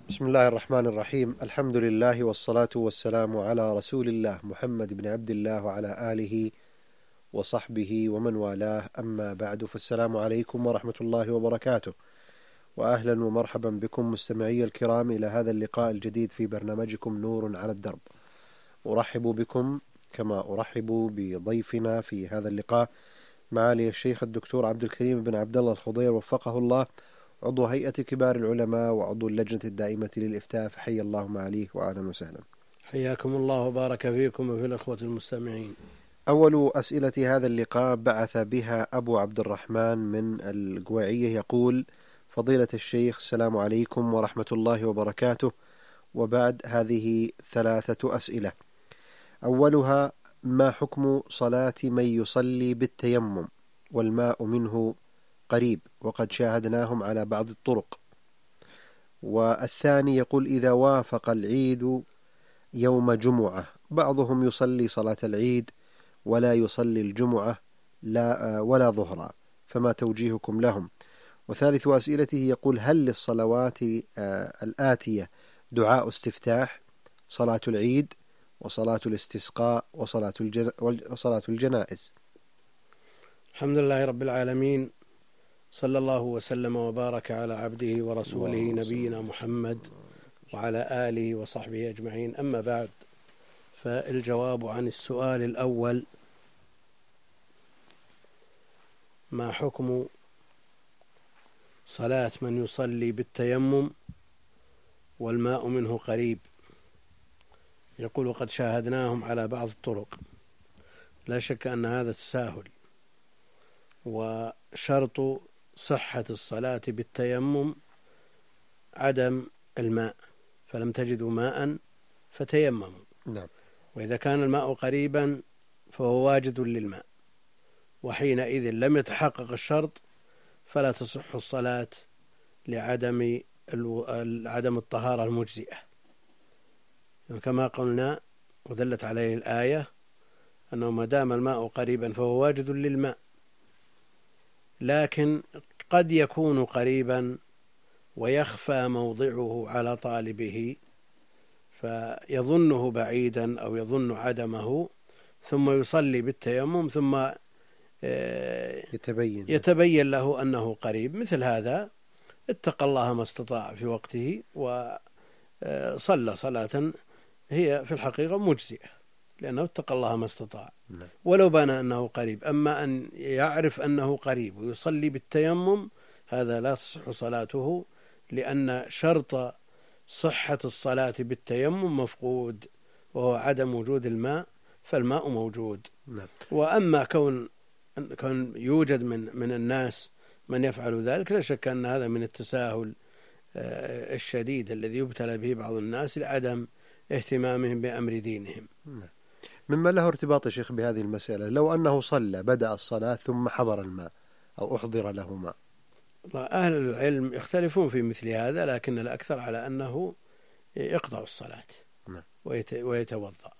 بسم الله الرحمن الرحيم. الحمد لله والصلاة والسلام على رسول الله محمد بن عبد الله وعلى آله وصحبه ومن والاه، أما بعد، فالسلام عليكم ورحمة الله وبركاته، وأهلا ومرحبا بكم مستمعي الكرام إلى هذا اللقاء الجديد في برنامجكم نور على الدرب. أرحب بكم كما أرحب بضيفنا في هذا اللقاء، معالي الشيخ الدكتور عبد الكريم بن عبد الله الخضير وفقه الله، عضو هيئة كبار العلماء وعضو اللجنة الدائمة للإفتاء، فحي الله معاليه وأهلا وسهلا. حياكم الله وبارك فيكم وفي الأخوة المستمعين. أول أسئلة هذا اللقاء بعث بها أبو عبد الرحمن من القويعية، يقول: فضيلة الشيخ، السلام عليكم ورحمة الله وبركاته، وبعد، هذه 3 أسئلة. أولها: ما حكم صلاة من يصلي بالتيمم والماء منه قريب وقد شاهدناهم على بعض الطرق؟ والثاني يقول: إذا وافق العيد يوم جمعة، بعضهم يصلي صلاة العيد ولا يصلي الجمعة ولا ظهرا، فما توجيهكم لهم؟ وثالث أسئلته يقول: هل للصلوات الآتية دعاء استفتاح؟ صلاة العيد وصلاة الاستسقاء وصلاة الجنائز. الحمد لله رب العالمين، صلى الله وسلم وبارك على عبده ورسوله نبينا محمد وعلى آله وصحبه أجمعين، أما بعد، فالجواب عن السؤال الأول: ما حكم صلاة من يصلي بالتيمم والماء منه قريب؟ يقول: وقد شاهدناهم على بعض الطرق. لا شك أن هذا تساهل، وشرط صحة الصلاة بالتيمم عدم الماء، فلم تجدوا ماء فتيمموا. نعم. وإذا كان الماء قريبا فهو واجد للماء، وحينئذ لم يتحقق الشرط فلا تصح الصلاة لعدم الطهارة المجزئة، كما قلنا ودلت عليه الآية أنه ما دام الماء قريبا فهو واجد للماء، لكن قد يكون قريبا ويخفى موضعه على طالبه فيظنه بعيدا أو يظن عدمه، ثم يصلي بالتيمم ثم يتبين له أنه قريب. مثل هذا اتقى الله ما استطاع في وقته وصلى صلاة هي في الحقيقة مجزئة، لأنه اتقى الله ما استطاع ولو بان أنه قريب. أما أن يعرف أنه قريب ويصلي بالتيمم، هذا لا تصح صلاته، لأن شرط صحة الصلاة بالتيمم مفقود، وهو عدم وجود الماء، فالماء موجود. وأما كون يوجد من الناس من يفعل ذلك، لا شك أن هذا من التساهل الشديد الذي يبتلى به بعض الناس لعدم اهتمامهم بأمر دينهم. مما له ارتباط يا شيخ بهذه المسألة، لو أنه صلى بدأ الصلاة ثم حضر الماء أو أحضر له ماء. أهل العلم يختلفون في مثل هذا، لكن الأكثر على أنه يقطع الصلاة ويتوضأ.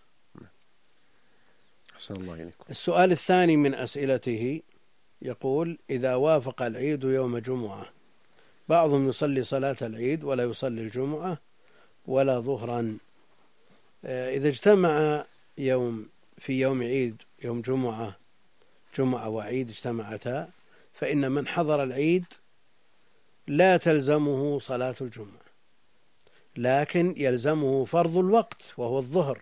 أحسن الله إليكم. السؤال الثاني من أسئلته يقول: إذا وافق العيد يوم جمعة، بعضهم يصلي صلاة العيد ولا يصلي الجمعة ولا ظهرا، إذا اجتمع في يوم عيد، يوم جمعة وعيد اجتمعتا، فإن من حضر العيد لا تلزمه صلاة الجمعة، لكن يلزمه فرض الوقت وهو الظهر،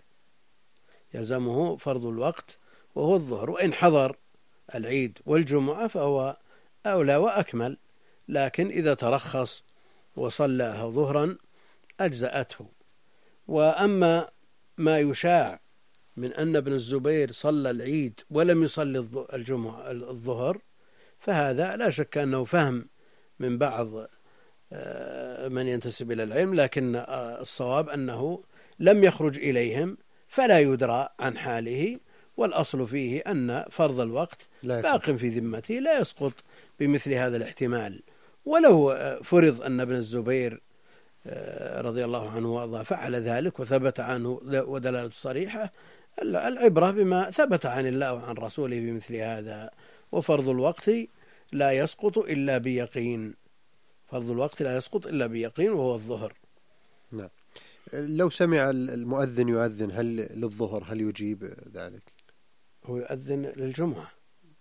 وإن حضر العيد والجمعة فهو أولى وأكمل، لكن إذا ترخص وصلىها ظهرا أجزأته. وأما ما يشاع من أن ابن الزبير صلى العيد ولم يصلي الظهر، فهذا لا شك أنه فهم من بعض من ينتسب إلى العلم، لكن الصواب أنه لم يخرج إليهم فلا يدرى عن حاله، والأصل فيه أن فرض الوقت باق في ذمته لا يسقط بمثل هذا الاحتمال. ولو فرض أن ابن الزبير رضي الله عنه وارضاه فعل ذلك وثبت عنه ودلالة صريحة، العبرة بما ثبت عن الله وعن رسوله بمثل هذا. وفرض الوقت لا يسقط إلا بيقين، وهو الظهر. نعم. لو سمع المؤذن يؤذن هل للظهر هل يجيب ذلك؟ هو يؤذن للجمعة.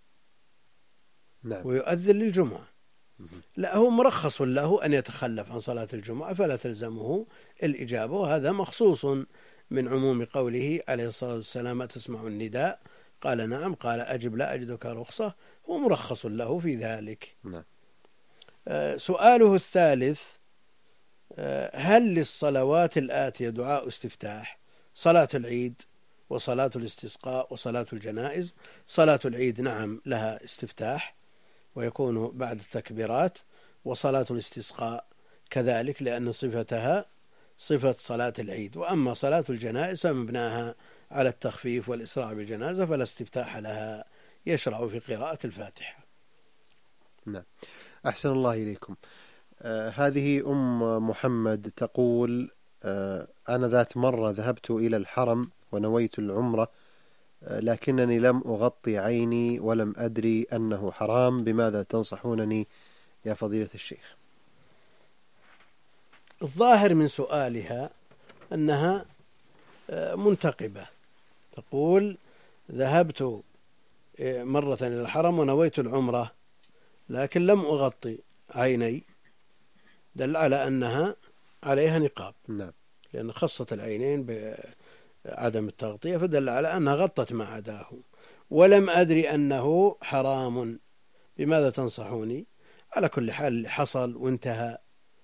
نعم. ويؤذن للجمعة. لا، هو مرخص له أن يتخلف عن صلاة الجمعة فلا تلزمه الإجابة، وهذا مخصوص من عموم قوله عليه الصلاة والسلام: تسمع النداء؟ قال: نعم. قال: أجب لا أجدك رخصة. هو مرخص له في ذلك. نعم. سؤاله الثالث: هل للصلوات الآتية دعاء استفتاح؟ صلاة العيد وصلاة الاستسقاء وصلاة الجنائز. صلاة العيد نعم لها استفتاح ويكون بعد التكبيرات، وصلاة الاستسقاء كذلك لأن صفتها صفة صلاة العيد. وأما صلاة الجنائز فمبناها على التخفيف والإسراع بالجنازة فلا استفتاح لها، يشرع في قراءة الفاتحة. نعم. أحسن الله إليكم. هذه محمد تقول: أنا ذات مرة ذهبت إلى الحرم ونويت العمرة، لكنني لم أغطي عيني ولم أدري أنه حرام، بماذا تنصحونني يا فضيلة الشيخ؟ الظاهر من سؤالها أنها منتقبة. تقول: ذهبت مرة إلى الحرم ونويت العمرة لكن لم أغطي عيني، دل على أنها عليها نقاب. نعم. لأن خصت العينين بعدم التغطية فدل على أنها غطت ما عداه. ولم أدري أنه حرام، بماذا تنصحوني؟ على كل حال اللي حصل وانتهى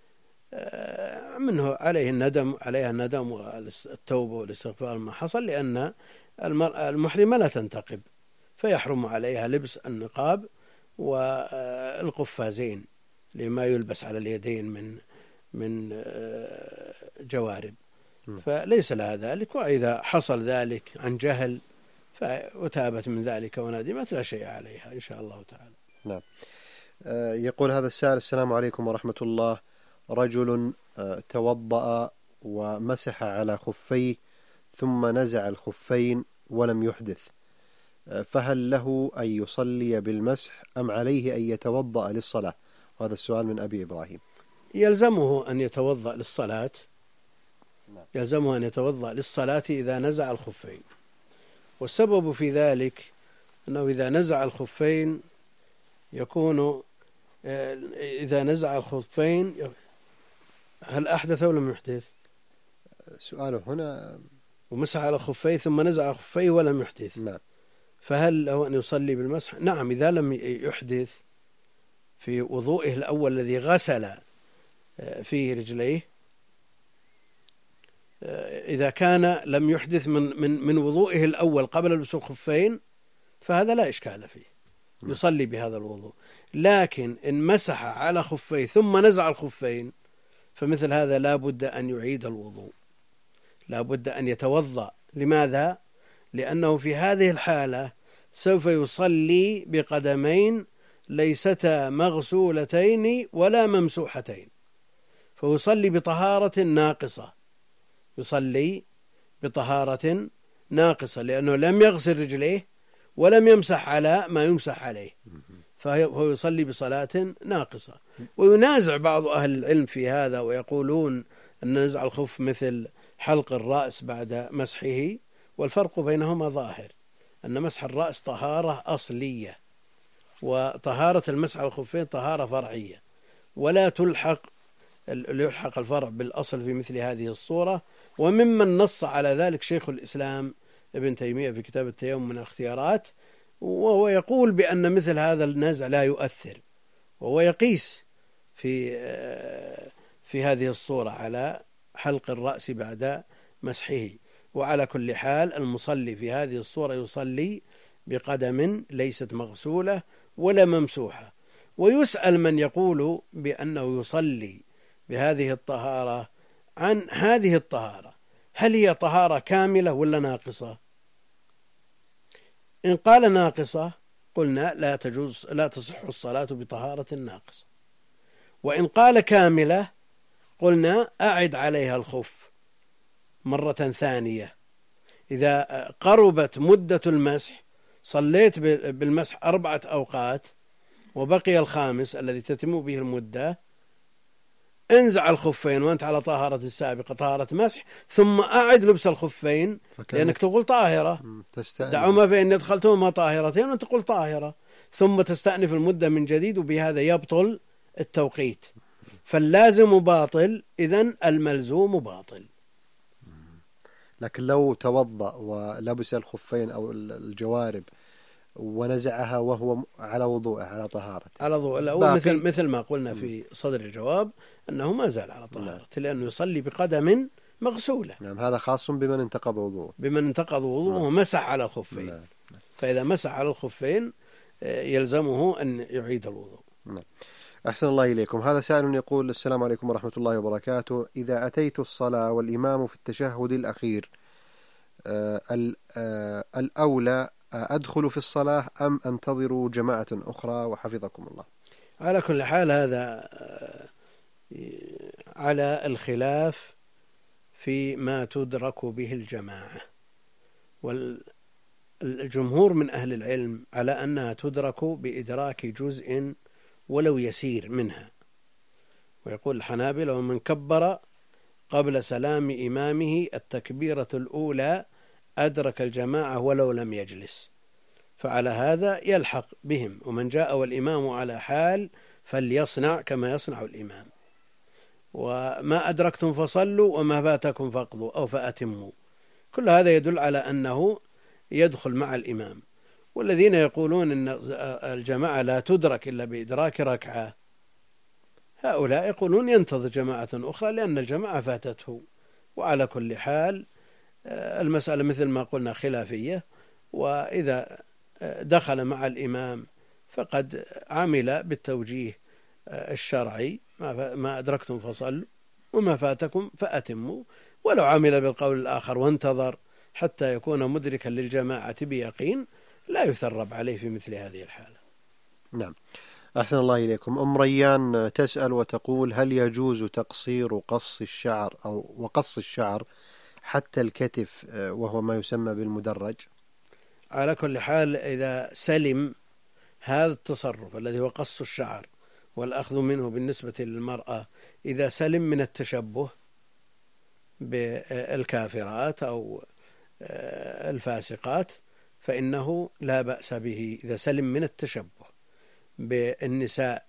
منه عليها الندم والتوبة والاستغفار ما حصل، لأن المحرمة لا تنتقب فيحرم عليها لبس النقاب والقفازين لما يلبس على اليدين من جوارب، فليس لها ذلك. وإذا حصل ذلك عن جهل وتابت من ذلك وندمت لا شيء عليها إن شاء الله تعالى. نعم. يقول هذا السائل: السلام عليكم ورحمة الله. رجل توضأ ومسح على خفيه ثم نزع الخفين ولم يحدث، فهل له أن يصلي بالمسح أم عليه أن يتوضأ للصلاة؟ وهذا السؤال من أبي إبراهيم. يلزمه أن يتوضأ للصلاة. يلزمه أن يتوضأ للصلاة إذا نزع الخفين، والسبب في ذلك أنه إذا نزع الخفين يكون إذا نزع الخفين هل أحدث أو لم يحدث؟ سؤاله هنا: ومسح على خفيه ثم نزع خفيه ولم يحدث. نعم. فهل له أن يصلي بالمسح؟ نعم، إذا لم يحدث في وضوئه الأول الذي غسل فيه رجليه، إذا كان لم يحدث من وضوئه الأول قبل لبس الخفين فهذا لا إشكال فيه، يصلي بهذا الوضوء. لكن إن مسح على خفيه ثم نزع الخفين فمثل هذا لا بد أن يعيد الوضوء، لا بد أن يتوضأ. لماذا؟ لأنه في هذه الحالة سوف يصلي بقدمين ليستا مغسولتين ولا ممسوحتين، فيصلي بطهارة ناقصة، يصلي بطهارة ناقصة لأنه لم يغسل رجليه ولم يمسح على ما يمسح عليه، فهو يصلي بصلاة ناقصة. وينازع بعض أهل العلم في هذا ويقولون أن نزع الخف مثل حلق الرأس بعد مسحه، والفرق بينهما ظاهر، أن مسح الرأس طهارة أصلية وطهارة المسح على الخفين طهارة فرعية، ولا يلحق الفرع بالأصل في مثل هذه الصورة. وممن نص على ذلك شيخ الإسلام ابن تيمية في كتاب التيمم من الاختيارات، وهو يقول بأن مثل هذا النزع لا يؤثر، وهو يقيس في هذه الصورة على حلق الرأس بعد مسحه. وعلى كل حال المصلي في هذه الصورة يصلي بقدم ليست مغسولة ولا ممسوحة. ويسأل من يقول بأنه يصلي بهذه الطهارة عن هذه الطهارة، هل هي طهارة كاملة ولا ناقصة؟ إن قال ناقصة قلنا لا تصح الصلاة بطهارة ناقصة، وإن قال كاملة قلنا أعد عليها الخف مرة ثانية. إذا قربت مدة المسح صليت بالمسح 4 أوقات وبقي الخامس الذي تتم به المدة، انزع الخفين وأنت على طهارة السابقة طهارة مسح، ثم أعد لبس الخفين لأنك تقول طاهرة. دعوما فإن يدخلتهما طاهرتين وأنت تقول طاهرة، ثم تستأنف المدة من جديد، وبهذا يبطل التوقيت. فاللازم باطل، إذن الملزوم باطل. لكن لو توضأ ولبس الخفين أو الجوارب ونزعها وهو على وضوءه على طهارة، على ضوء مثل ما قلنا في صدر الجواب أنه ما زال على طهارة، لأنه يصلي بقدم مغسولة. نعم، هذا خاص بمن انتقض وضوءه، ومسح على الخفين. نعم. فإذا مسح على الخفين يلزمه أن يعيد الوضوء. نعم. أحسن الله إليكم. هذا سائل يقول: السلام عليكم ورحمة الله وبركاته، إذا أتيت الصلاة والإمام في التشهد الأخير الأولى أدخل في الصلاة أم أنتظر جماعة أخرى وحفظكم الله؟ على كل حال هذا على الخلاف في ما تدرك به الجماعة، والجمهور من أهل العلم على أنها تدرك بإدراك جزء ولو يسير منها. ويقول الحنابلة: ومن كبر قبل سلام إمامه التكبيرة الأولى أدرك الجماعة ولو لم يجلس، فعلى هذا يلحق بهم. ومن جاء والإمام على حال فليصنع كما يصنع الإمام. وما أدركتم فصلوا وما فاتكم فاقضوا أو فأتموا. كل هذا يدل على أنه يدخل مع الإمام. والذين يقولون أن الجماعة لا تدرك إلا بإدراك ركعة، هؤلاء يقولون ينتظر جماعة أخرى لأن الجماعة فاتته. وعلى كل حال المسألة مثل ما قلنا خلافية، وإذا دخل مع الإمام فقد عمل بالتوجيه الشرعي: ما أدركتم فصلوا وما فاتكم فأتموا. ولو عمل بالقول الآخر وانتظر حتى يكون مدركا للجماعة بيقين لا يثرب عليه في مثل هذه الحالة. نعم. أحسن الله إليكم. أم ريان تسأل وتقول: هل يجوز تقصير قص الشعر وقص الشعر حتى الكتف وهو ما يسمى بالمدرج؟ على كل حال إذا سلم هذا التصرف الذي هو قص الشعر والأخذ منه بالنسبة للمرأة، إذا سلم من التشبه بالكافرات أو الفاسقات فإنه لا بأس به. إذا سلم من التشبه بالنساء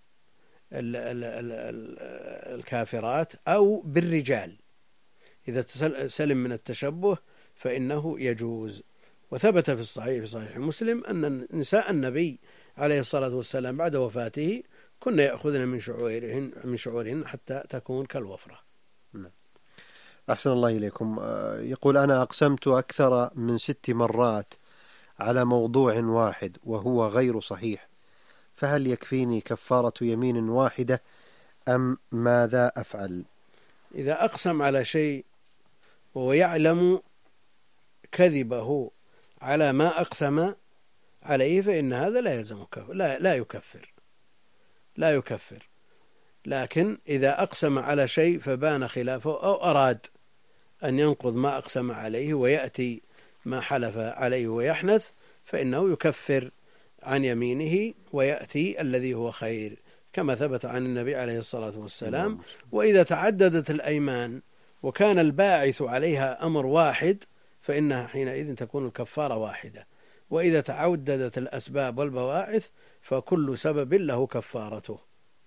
الكافرات أو بالرجال، إذا سلم من التشبه فإنه يجوز. وثبت في صحيح مسلم أن نساء النبي عليه الصلاة والسلام بعد وفاته كنا يأخذن من شعورهن حتى تكون كالوفرة. أحسن الله إليكم. يقول: أنا أقسمت أكثر من 6 مرات على موضوع واحد وهو غير صحيح، فهل يكفيني كفارة يمين واحدة أم ماذا أفعل؟ إذا أقسم على شيء وهو يعلم كذبه على ما أقسم عليه فإن هذا لا يلزم لا يكفر. لكن إذا أقسم على شيء فبان خلافه أو أراد أن ينقض ما أقسم عليه ويأتي ما حلف عليه ويحنث فإنه يكفر عن يمينه ويأتي الذي هو خير، كما ثبت عن النبي عليه الصلاة والسلام: وإذا تعددت الأيمان وكان الباعث عليها أمر واحد فإنها حينئذ تكون الكفارة واحدة، وإذا تعددت الأسباب والبواعث فكل سبب له كفارته.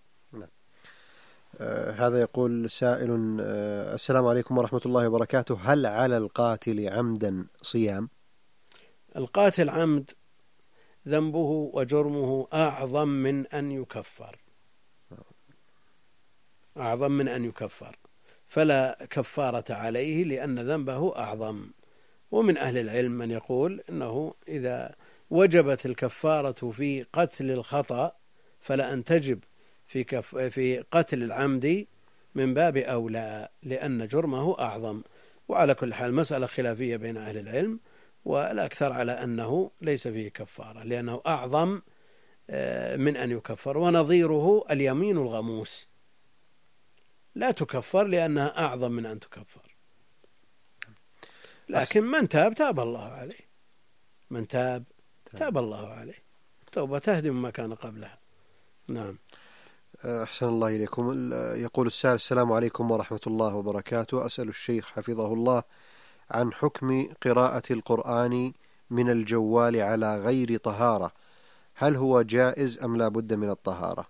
هذا يقول سائل: السلام عليكم ورحمة الله وبركاته، هل على القاتل عمدا صيام؟ القاتل عمد ذنبه وجرمه أعظم من أن يكفر، فلا كفارة عليه لأن ذنبه أعظم. ومن أهل العلم من يقول إنه إذا وجبت الكفارة في قتل الخطأ فلا أن تجب في قتل العمد من باب أولى لأن جرمه أعظم. وعلى كل حال مسألة خلافية بين أهل العلم، والأكثر على أنه ليس فيه كفارة لأنه أعظم من أن يكفر. ونظيره اليمين الغموس لا تكفر لأنها أعظم من أن تكفر. لكن من تاب الله عليه، من تاب الله عليه، توبة تهدم ما كان قبلها. نعم. أحسن الله إليكم. يقول السائل: السلام عليكم ورحمة الله وبركاته، أسأل الشيخ حفظه الله عن حكم قراءة القرآن من الجوال على غير طهارة، هل هو جائز أم لا بد من الطهارة؟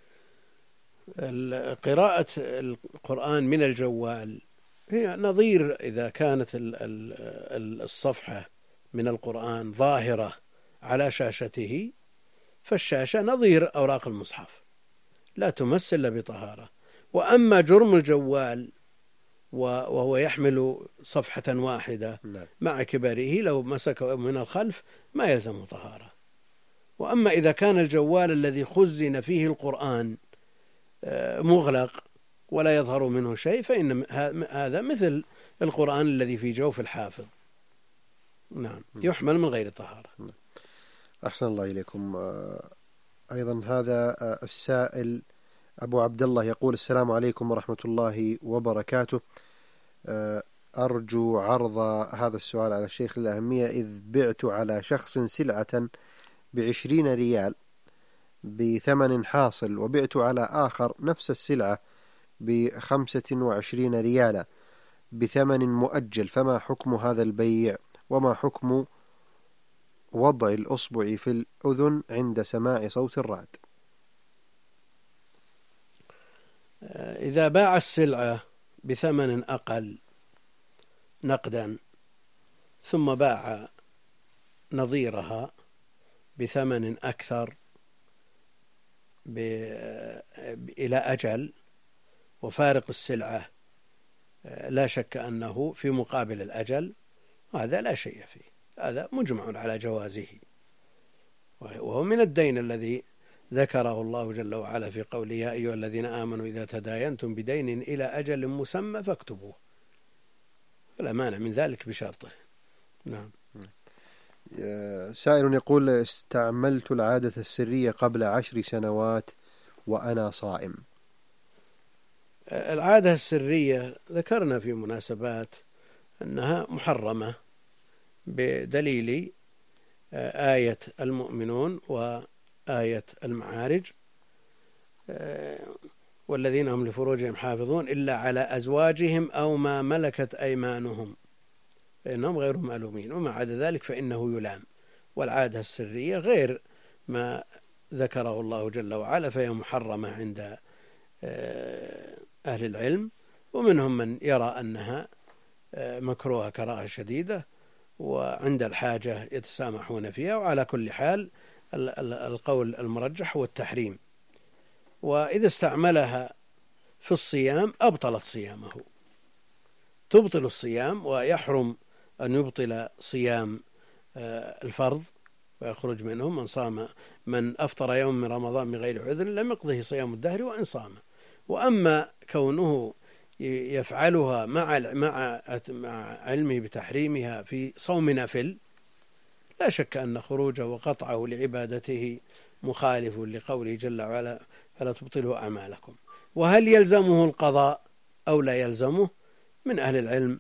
قراءة القرآن من الجوال هي نظير إذا كانت الصفحة من القرآن ظاهرة على شاشته، فالشاشة نظير أوراق المصحف لا تمس إلا بطهارة. وأما جرم الجوال وهو يحمل صفحة واحدة مع كبره لو مسكه من الخلف ما يلزم طهارة. وأما إذا كان الجوال الذي خزن فيه القرآن مغلق ولا يظهر منه شيء فإن هذا مثل القرآن الذي في جوف الحافظ، نعم، يحمل من غير طهارة. أحسن الله إليكم. أيضا هذا السائل أبو عبد الله يقول: السلام عليكم ورحمة الله وبركاته، أرجو عرض هذا السؤال على الشيخ الأهمية، إذ بعت على شخص سلعة ب20 ريال بثمن حاصل، وبعت على آخر نفس السلعة ب25 ريالا بثمن مؤجل، فما حكم هذا البيع؟ وما حكم وضع الأصبع في الأذن عند سماع صوت الرعد؟ إذا باع السلعة بثمن أقل نقدا ثم باع نظيرها بثمن أكثر إلى أجل وفارق السلعة لا شك أنه في مقابل الأجل، هذا لا شيء فيه، هذا مجمع على جوازه، وهو من الدين الذي ذكره الله جل وعلا في قوله: يا أيها الذين آمنوا إذا تداينتم بدين إلى أجل مسمى فاكتبوه، فلا مانع من ذلك بشرطه. نعم. سائل يقول: استعملت العادة السرية قبل 10 سنوات وأنا صائم. العادة السرية ذكرنا في مناسبات أنها محرمة بدليل آية المؤمنون وآية المعارج: والذين هم لفروجهم حافظون إلا على أزواجهم أو ما ملكت أيمانهم فإنهم غير مألومين، وما عدا ذلك فإنه يلام. والعادة السرية غير ما ذكره الله جل وعلا فهي محرمة عند أهل العلم، ومنهم من يرى أنها مكروهة كراهة شديدة، وعند الحاجة يتسامحون فيها. وعلى كل حال القول المرجح هو التحريم، وإذا استعملها في الصيام أبطلت صيامه، تبطل الصيام، ويحرم أن يبطل صيام الفرض ويخرج منهم. من أفطر يوم من رمضان بغير عذر لم يقضه صيام الدهر وإن صام. وأما كونه يفعلها مع علمه بتحريمها في صوم نافل، لا شك أن خروجه وقطعه لعبادته مخالف لقوله جل وعلا: فلا تبطلوا أعمالكم. وهل يلزمه القضاء أو لا يلزمه؟ من أهل العلم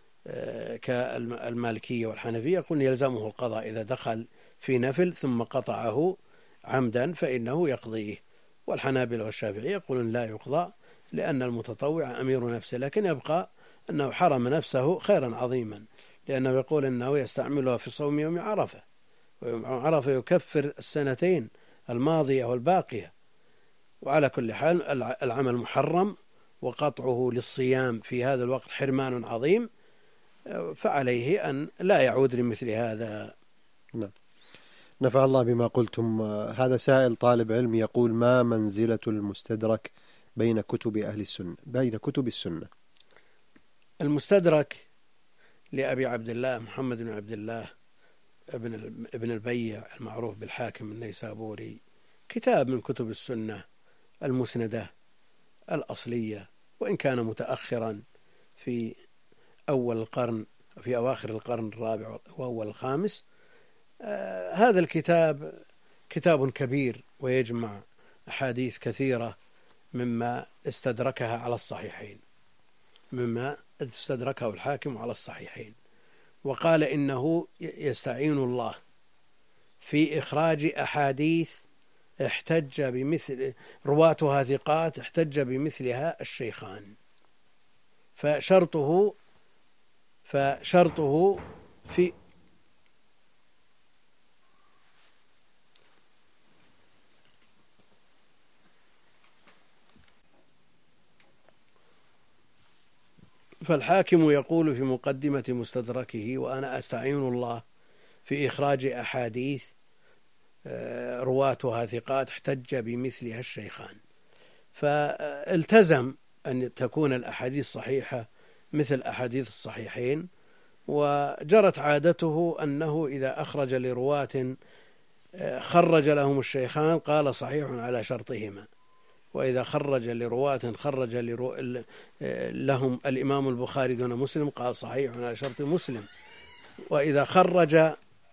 كالمالكية والحنفية يقول يلزمه القضاء إذا دخل في نفل ثم قطعه عمدا فإنه يقضيه. والحنابلة والشافعية يقولون لا يقضى لأن المتطوع أمير نفسه، لكن يبقى أنه حرم نفسه خيرا عظيما، لأنه يقول أنه يستعملها في صوم يوم عرفة، ويوم عرفة يكفر السنتين الماضية والباقية. وعلى كل حال العمل محرم، وقطعه للصيام في هذا الوقت حرمان عظيم، فعليه أن لا يعود لمثل هذا. نعم. نفع الله بما قلتم. هذا سائل طالب علم يقول: ما منزلة المستدرك بين كتب أهل السنة، بين كتب السنة؟ المستدرك لأبي عبد الله محمد بن عبد الله ابن البيع المعروف بالحاكم النيسابوري، كتاب من كتب السنة المسندة الأصلية، وإن كان متأخرا في أول القرن، في أواخر القرن الرابع وأول الخامس. هذا الكتاب كتاب كبير ويجمع أحاديث كثيرة مما استدركها على الصحيحين، مما استدركه الحاكم على الصحيحين، وقال إنه يستعين الله في إخراج أحاديث احتج بمثل رواتها ثقات احتج بمثلها الشيخان، فشرطه في فالحاكم يقول في مقدمة مستدركه: وأنا أستعين الله في إخراج أحاديث رواتها ثقات احتج بمثلها الشيخان، فالتزم أن تكون الأحاديث صحيحة مثل أحاديث الصحيحين، وجرت عادته أنه إذا أخرج لرواة خرج لهم الشيخان قال صحيح على شرطهما، وإذا خرج لرواة خرج لهم الإمام البخاري دون مسلم قال صحيح على شرط مسلم، وإذا خرج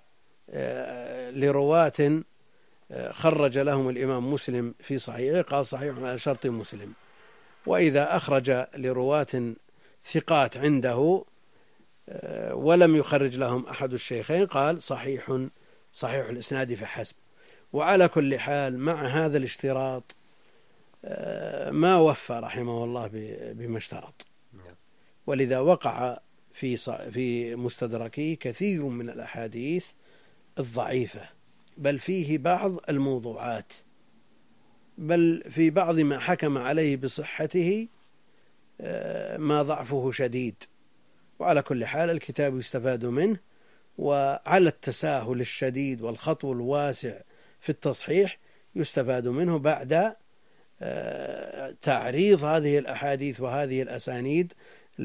لرواة خرج لهم الإمام مسلم في صحيحه قال صحيح على شرط مسلم، وإذا أخرج لرواة ثقات عنده ولم يخرج لهم أحد الشيخين قال صحيح الإسناد فحسب. وعلى كل حال مع هذا الاشتراط ما وفى رحمه الله بما اشترط، ولذا وقع في مستدركه كثير من الأحاديث الضعيفة، بل فيه بعض الموضوعات، بل في بعض ما حكم عليه بصحته ما ضعفه شديد. وعلى كل حال الكتاب يستفاد منه، وعلى التساهل الشديد والخطو الواسع في التصحيح يستفاد منه بعد تعريض هذه الأحاديث وهذه الأسانيد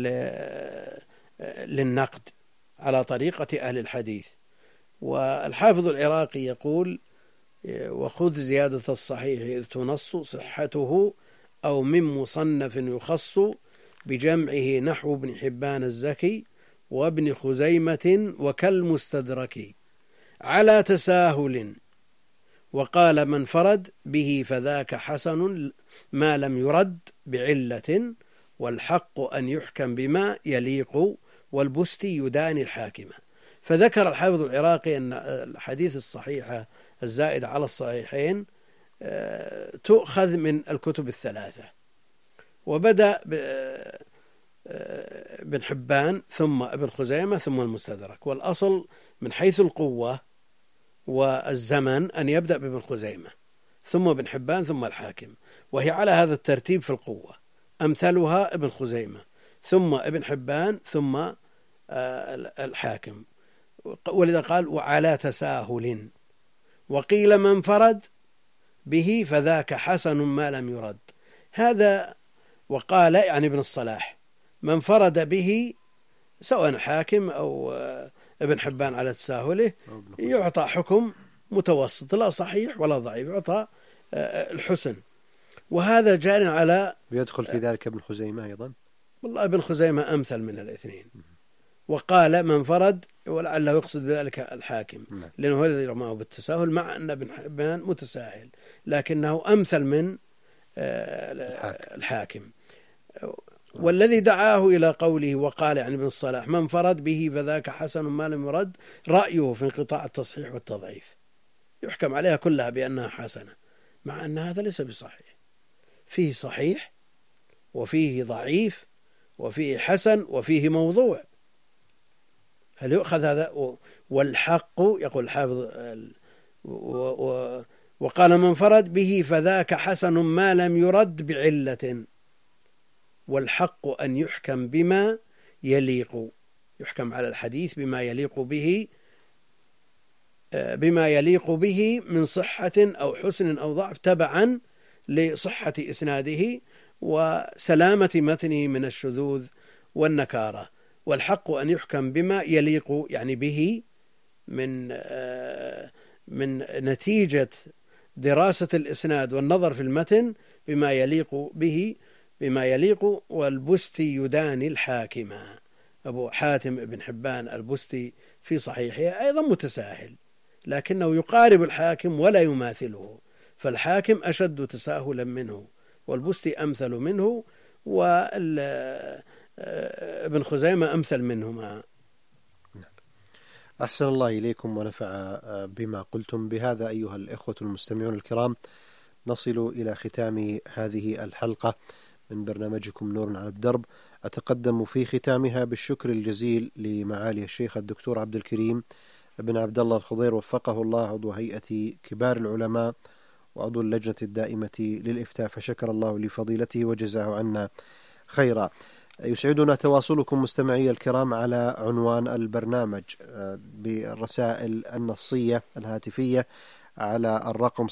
للنقد على طريقة أهل الحديث. والحافظ العراقي يقول: وخذ زيادة الصحيح إذ تنص صحته أو من مصنف يخص بجمعه نحو ابن حبان الزكي وابن خزيمة وكالمستدرك على تساهل، وقال من فرد به فذاك حسن ما لم يرد بعلة، والحق أن يحكم بما يليق والبستي يداني الحاكمة. فذكر الحافظ العراقي أن الحديث الصحيحة الزائدة على الصحيحين تؤخذ من الكتب الثلاثة، وبدأ بن حبان ثم ابن خزيمة ثم المستدرك، والأصل من حيث القوة والزمن أن يبدأ بابن خزيمة ثم ابن حبان ثم الحاكم، وهي على هذا الترتيب في القوة، أمثلها ابن خزيمة ثم ابن حبان ثم الحاكم. ولذا قال: وعلى تساهل، وقيل من فرد به فذاك حسن ما لم يرد. هذا وقال يعني ابن الصلاح من فرد به سواء الحاكم أو ابن حبان على تساهله يعطى حكم متوسط، لا صحيح ولا ضعيف، يعطى الحسن. وهذا جار على يدخل في ذلك ابن خزيمة أيضا. والله ابن خزيمة أمثل من الاثنين. وقال من فرد، ولعله يقصد بذلك الحاكم لأنه هو الذي رماه بالتساهل، مع أن ابن حبان متساهل لكنه أمثل من الحاكم. والذي دعاه إلى قوله وقال يعني ابن الصلاح من فرد به فذاك حسن ما لم يرد، رأيه في انقطاع التصحيح والتضعيف، يحكم عليها كلها بأنها حسنة، مع أن هذا ليس بصحيح، فيه صحيح وفيه ضعيف وفيه حسن وفيه موضوع. هل يؤخذ هذا؟ والحق يقول الحافظ وقال من فرد به فذاك حسن ما لم يرد بعلة، والحق أن يحكم بما يليق، يحكم على الحديث بما يليق به من صحة أو حسن أو ضعف تبعا لصحة إسناده وسلامة متنه من الشذوذ والنكارة. والحق أن يحكم بما يليق يعني به من نتيجة دراسة الإسناد والنظر في المتن بما يليق به بما يليق. والبستي يداني الحاكمة، أبو حاتم بن حبان البستي في صحيحه أيضا متساهل، لكنه يقارب الحاكم ولا يماثله، فالحاكم أشد تساهلا منه والبستي أمثل منه، وابن خزيمة أمثل منهما. أحسن الله إليكم ونفع بما قلتم. بهذا أيها الإخوة المستمعون الكرام نصل إلى ختام هذه الحلقة من برنامجكم نور على الدرب. أتقدم في ختامها بالشكر الجزيل لمعالي الشيخ الدكتور عبد الكريم بن عبد الله الخضير وفقه الله، عضو هيئة كبار العلماء وعضو اللجنة الدائمة للإفتاء، فشكر الله لفضيلته وجزاه عنا خيرا. يسعدنا تواصلكم مستمعي الكرام على عنوان البرنامج بالرسائل النصية الهاتفية على الرقم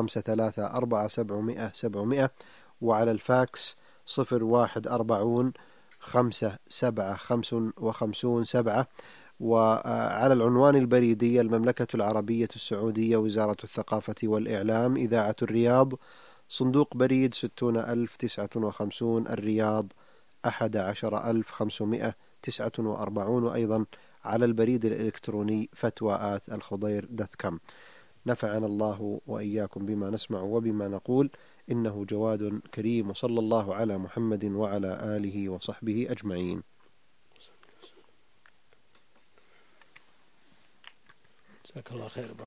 0534700700 وعلى الفاكس 0140 5755 وعلى العنوان البريدي المملكة العربية السعودية، وزارة الثقافة والإعلام، إذاعة الرياض، صندوق بريد 60559 الرياض 11549. وأيضا على البريد الإلكتروني فتوى@الخضير.com. نفعنا الله وإياكم بما نسمع وبما نقول، إنه جواد كريم، وصلى الله على محمد وعلى آله وصحبه أجمعين. جزاك الله خير.